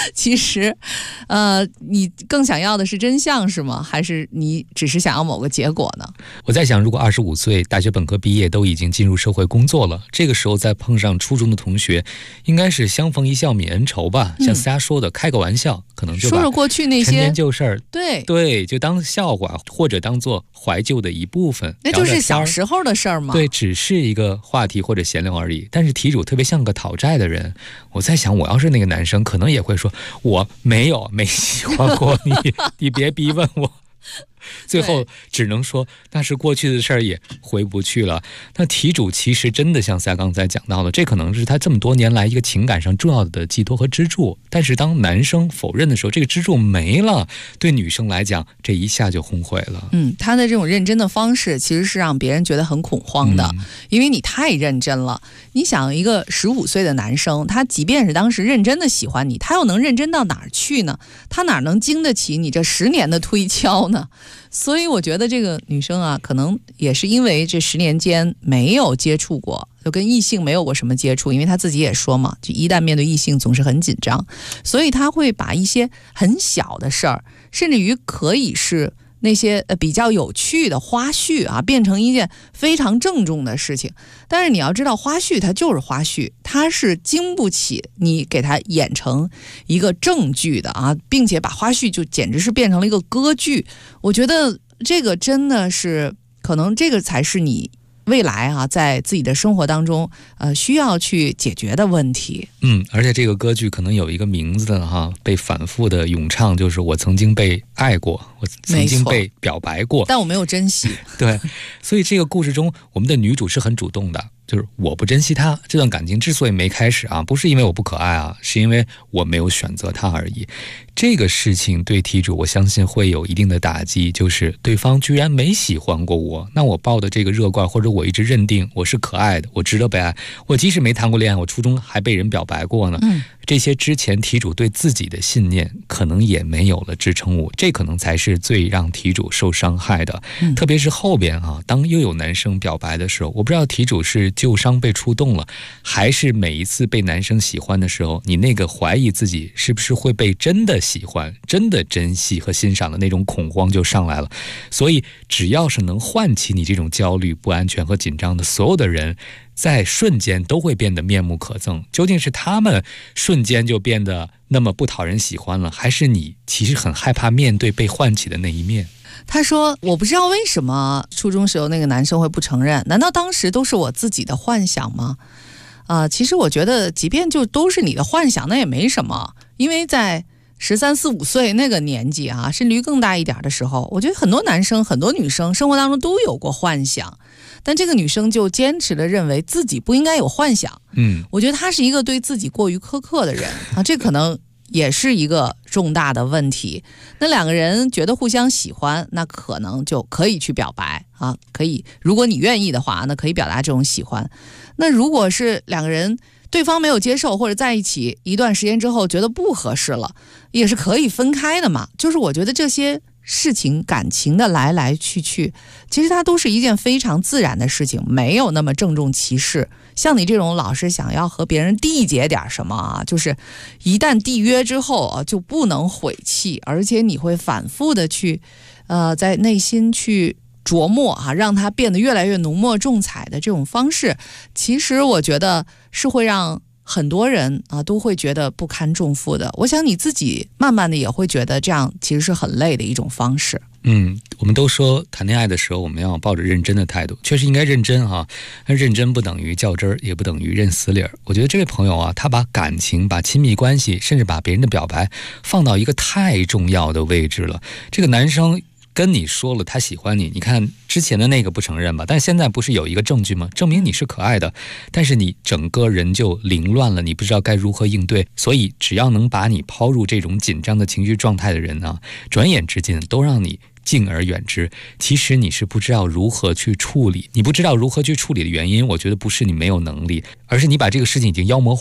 其实，你更想要的是真相是吗？还是你只是想要某个结果呢？
我在想，如果25岁，大学本科毕业，都已经进入社会工作了，这个时候再碰上初中的同学，应该是相逢一笑泯恩仇吧？像思佳说的，开个玩笑，可能就把
说说过去那些
陈年旧事儿，
对，
就当笑话，或者当做怀旧的一部分，
那就是小时候的事儿嘛。
对，只是一个话题或者闲聊而已。但是题主特别像个讨债的人，我在想，我要是那个男生，可能也会说，我没喜欢过你，你别逼问我。最后只能说那是过去的事儿，也回不去了。那题主其实真的像赛刚才讲到的，这可能是他这么多年来一个情感上重要的寄托和支柱，但是当男生否认的时候，这个支柱没了，对女生来讲这一下就轰毁了。
他的这种认真的方式其实是让别人觉得很恐慌的，因为你太认真了。你想一个15岁的男生，他即便是当时认真的喜欢你，他又能认真到哪儿去呢？他哪能经得起你这10年的推敲呢？所以我觉得这个女生啊，可能也是因为这10年间没有接触过，就跟异性没有过什么接触，因为她自己也说嘛，就一旦面对异性总是很紧张，所以她会把一些很小的事儿，甚至于可以是那些比较有趣的花絮啊，变成一件非常郑重的事情。但是你要知道，花絮它就是花絮，它是经不起你给它演成一个正剧的啊，并且把花絮就简直是变成了一个歌剧。我觉得这个真的是，可能这个才是你未来啊，在自己的生活当中，需要去解决的问题。
而且这个歌剧可能有一个名字哈，被反复的咏唱，就是我曾经被爱过，我曾经被表白过，
但我没有珍惜。
对，所以这个故事中，我们的女主是很主动的。就是我不珍惜他，这段感情之所以没开始啊，不是因为我不可爱啊，是因为我没有选择他而已。这个事情对题主我相信会有一定的打击，就是对方居然没喜欢过我，那我抱的这个热罐，或者我一直认定我是可爱的，我值得被爱，我即使没谈过恋爱，我初中还被人表白过呢。这些之前题主对自己的信念可能也没有了支撑物，这可能才是最让题主受伤害的。特别是后边啊，当又有男生表白的时候，我不知道题主是旧伤被触动了，还是每一次被男生喜欢的时候，你那个怀疑自己是不是会被真的喜欢、真的珍惜和欣赏的那种恐慌就上来了。所以只要是能唤起你这种焦虑、不安全和紧张的所有的人，在瞬间都会变得面目可憎。究竟是他们瞬间就变得那么不讨人喜欢了，还是你其实很害怕面对被唤起的那一面？
他说，我不知道为什么初中时候那个男生会不承认，难道当时都是我自己的幻想吗？其实我觉得即便就都是你的幻想，那也没什么，因为在13、14、15岁那个年纪啊，甚至于更大一点的时候，我觉得很多男生很多女生生活当中都有过幻想，但这个女生就坚持的认为自己不应该有幻想。我觉得她是一个对自己过于苛刻的人啊，这可能也是一个重大的问题。那两个人觉得互相喜欢，那可能就可以去表白啊，可以，如果你愿意的话，那可以表达这种喜欢。那如果是两个人对方没有接受，或者在一起一段时间之后觉得不合适了，也是可以分开的嘛。就是我觉得这些事情感情的来来去去，其实它都是一件非常自然的事情，没有那么郑重其事。像你这种老是想要和别人缔结点什么啊，就是一旦缔约之后啊，就不能悔弃，而且你会反复的去在内心去琢磨啊，让它变得越来越浓墨重彩的这种方式，其实我觉得是会让很多人啊都会觉得不堪重负的。我想你自己慢慢的也会觉得这样其实是很累的一种方式。
我们都说谈恋爱的时候我们要抱着认真的态度，确实应该认真啊，但认真不等于较真儿，也不等于认死理儿。我觉得这位朋友啊，他把感情、把亲密关系，甚至把别人的表白放到一个太重要的位置了。这个男生跟你说了他喜欢你，你看之前的那个不承认吧，但现在不是有一个证据吗？证明你是可爱的，但是你整个人就凌乱了，你不知道该如何应对。所以只要能把你抛入这种紧张的情绪状态的人啊，转眼之间都让你敬而远之。其实你是不知道如何去处理，你不知道如何去处理的原因，我觉得不是你没有能力，而是你把这个事情已经妖魔化了。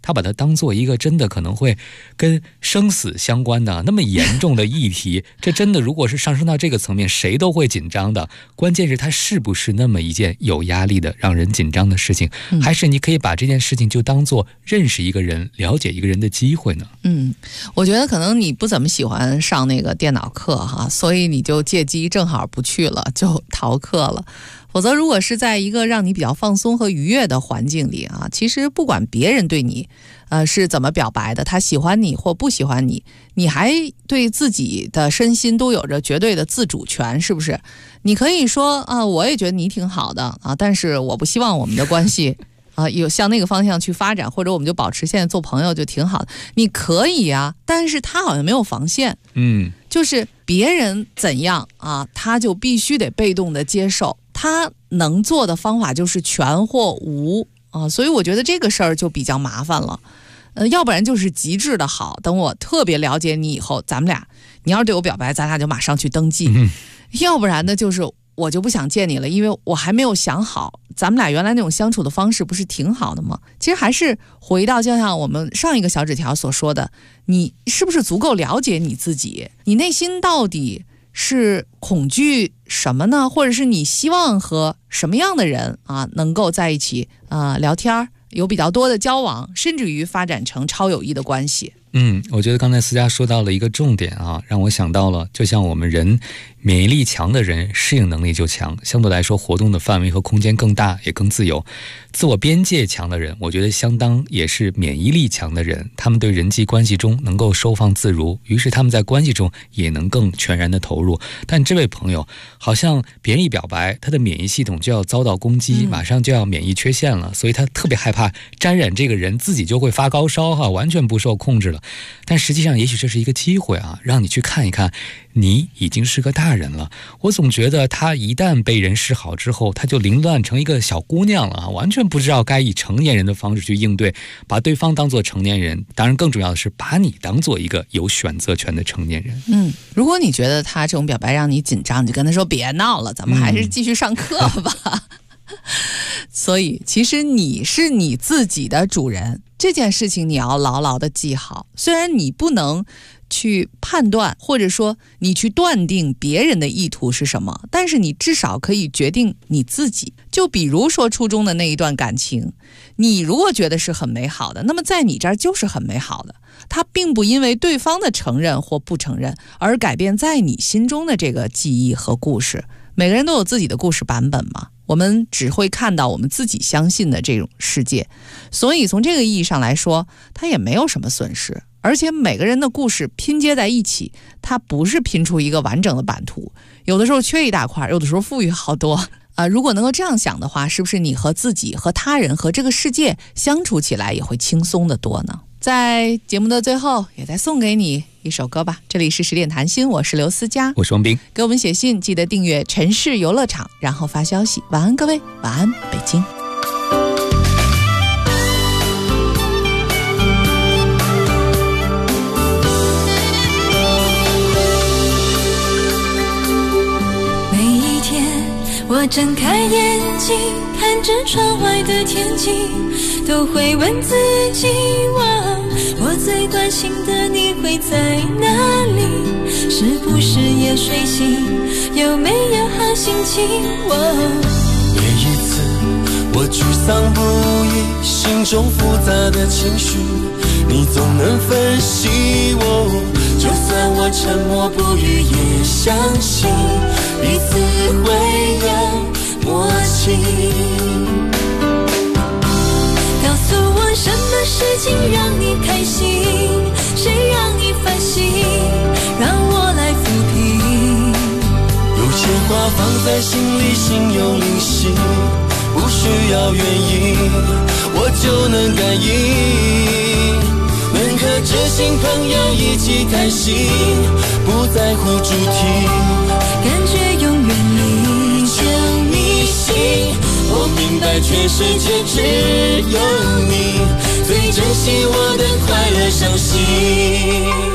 他把它当做一个真的可能会跟生死相关的那么严重的议题，这真的如果是上升到这个层面，谁都会紧张的。关键是它是不是那么一件有压力的让人紧张的事情，还是你可以把这件事情就当做认识一个人了解一个人的机会呢？
我觉得可能你不怎么喜欢上那个电脑课哈，所以你就借机正好不去了，就逃课了。否则如果是在一个让你比较放松和愉悦的环境里啊，其实不管别人对你是怎么表白的，他喜欢你或不喜欢你，你还对自己的身心都有着绝对的自主权，是不是？你可以说我也觉得你挺好的啊，但是我不希望我们的关系有向那个方向去发展，或者我们就保持现在做朋友就挺好的。你可以啊，但是他好像没有防线，就是别人怎样啊，他就必须得被动的接受，他能做的方法就是全或无啊，所以我觉得这个事儿就比较麻烦了。要不然就是极致的好，等我特别了解你以后，咱们俩，你要是对我表白，咱俩就马上去登记。要不然呢，就是我就不想见你了，因为我还没有想好，咱们俩原来那种相处的方式不是挺好的吗？其实还是回到就像我们上一个小纸条所说的，你是不是足够了解你自己？你内心到底是恐惧什么呢？或者是你希望和什么样的人能够在一起聊天，有比较多的交往，甚至于发展成超友谊的关系？
我觉得刚才思佳说到了一个重点啊，让我想到了，就像我们人免疫力强的人适应能力就强，相对来说活动的范围和空间更大，也更自由。自我边界强的人，我觉得相当也是免疫力强的人，他们对人际关系中能够收放自如，于是他们在关系中也能更全然的投入。但这位朋友好像别人一表白，他的免疫系统就要遭到攻击，马上就要免疫缺陷了，所以他特别害怕沾染这个人自己就会发高烧完全不受控制了。但实际上也许这是一个机会啊，让你去看一看，你已经是个大人了。我总觉得他一旦被人示好之后，他就凌乱成一个小姑娘了，完全不知道该以成年人的方式去应对，把对方当作成年人，当然更重要的是把你当做一个有选择权的成年人。
如果你觉得他这种表白让你紧张，你就跟他说别闹了，咱们还是继续上课吧。所以其实你是你自己的主人，这件事情你要牢牢的记好。虽然你不能去判断，或者说你去断定别人的意图是什么，但是你至少可以决定你自己。就比如说初中的那一段感情，你如果觉得是很美好的，那么在你这儿就是很美好的，它并不因为对方的承认或不承认而改变在你心中的这个记忆和故事。每个人都有自己的故事版本嘛，我们只会看到我们自己相信的这种世界，所以从这个意义上来说，它也没有什么损失。而且每个人的故事拼接在一起，它不是拼出一个完整的版图，有的时候缺一大块，有的时候富裕好多如果能够这样想的话，是不是你和自己和他人和这个世界相处起来也会轻松得多呢？在节目的最后也再送给你一首歌吧。这里是10点谈心，我是刘思佳，
我是王斌。
给我们写信记得订阅城市游乐场，然后发消息。晚安各位，晚安北京。
每一天我睁开眼睛，看着窗外的天气，都会问自己，我最关心的你会在哪里？是不是也睡醒？有没有好心情？
每一次我沮丧不已，心中复杂的情绪，你总能分析我。就算我沉默不语，也相信彼此会有默契。
告诉我什么事情让你开心，谁让你烦心，让我来抚平。
有些话放在心里，心有灵犀，不需要原因，我就能感应。能和知心朋友一起谈心，不在乎主题，
感觉永远你
就你心。我明白全世界只有你最珍惜我的快乐伤心。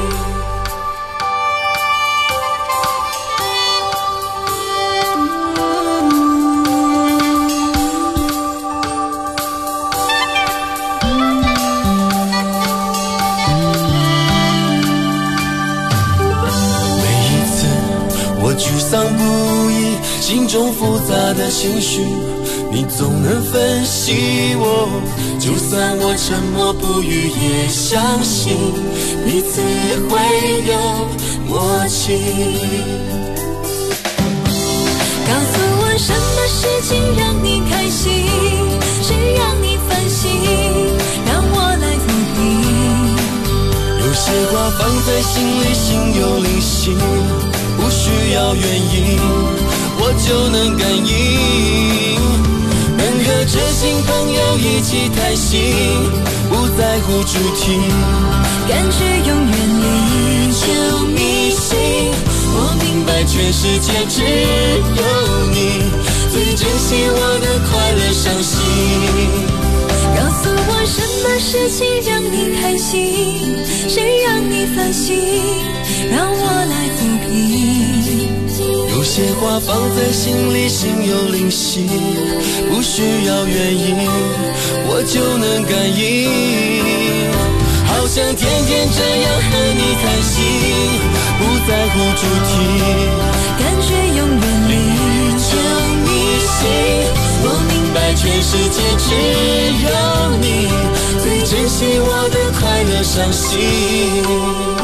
丧不已，心中复杂的情绪，你总能分析我。就算我沉默不语，也相信彼此会有默契。
告诉我什么事情让你开心，谁让你烦心，让我来抚平。
有些话放在心里，心有灵犀，不需要原因，我就能感应。能和知心朋友一起谈心，不在乎主题，
感觉永远离
就迷信。我明白全世界只有你最珍惜我的快乐伤心。
告诉我什么事情让你开心，谁让你烦心，让我来抚平。
有些话放在心里，心有灵犀，不需要原因，我就能感应。好想天天这样和你谈心，不在乎主题，
感觉永远离
就迷信。我明白全世界只有你最珍惜我的快乐伤心。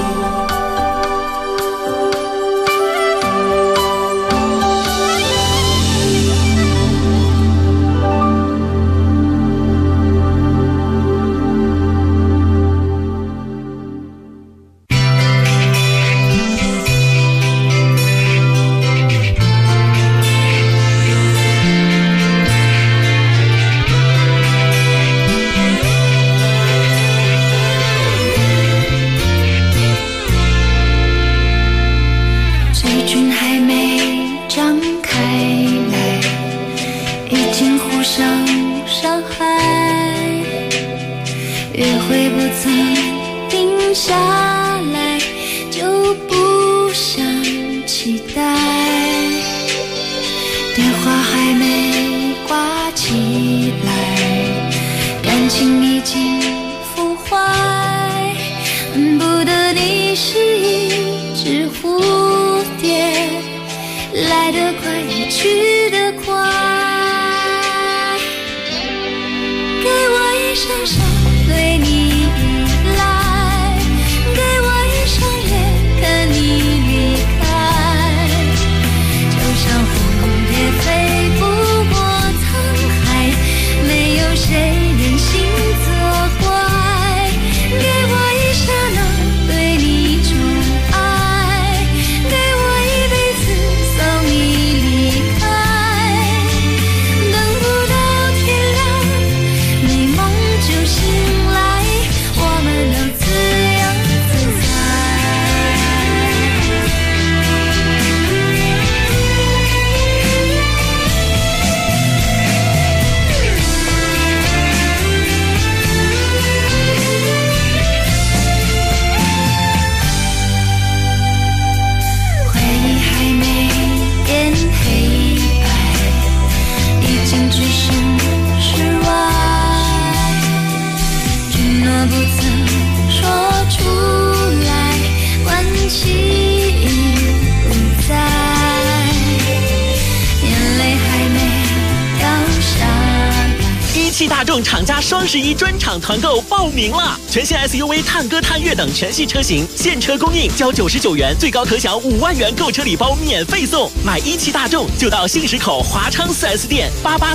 大众厂家双11专场团购报名了，全新 SUV 探歌、探岳等全系车型现车供应，交99元，最高可享5万元购车礼包免费送。买17大众就到信实口华昌 4S 店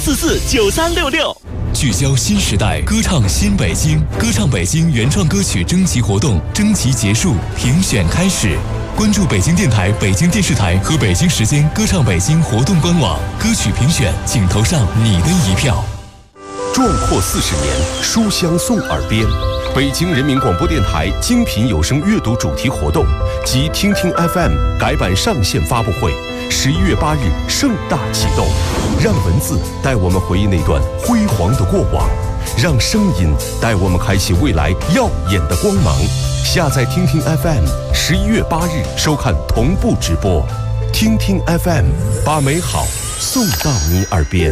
88449366。
聚焦新时代，歌唱新北京，歌唱北京原创歌曲征集活动征集结束，评选开始。关注北京电台、北京电视台和北京时间歌唱北京活动官网，歌曲评选，请投上你的一票。
壮阔40年，书香送耳边。北京人民广播电台精品有声阅读主题活动及听听 FM 改版上线发布会，11月8日盛大启动。让文字带我们回忆那段辉煌的过往，让声音带我们开启未来耀眼的光芒。下载听听 FM，11月8日收看同步直播。听听 FM， 把美好送到你耳边。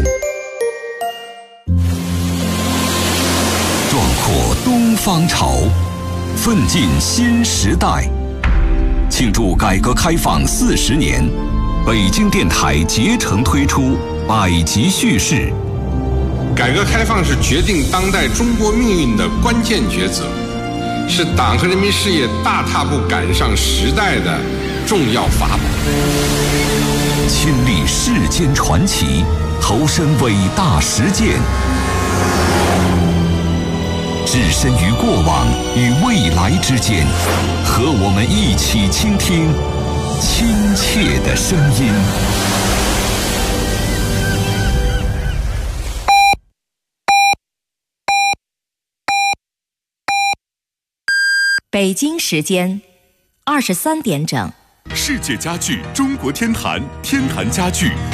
壮阔东方潮，奋进新时代。庆祝改革开放40年， 北京电台竭诚推出百集叙事。
改革开放是决定当代中国命运的关键抉择，是党和人民事业大踏步赶上时代的重要法宝。
亲历世间传奇，投身伟大实践，置身于过往与未来之间，和我们一起倾听亲切的声音。
北京时间23点整。
世界家具中国天坛，天坛家具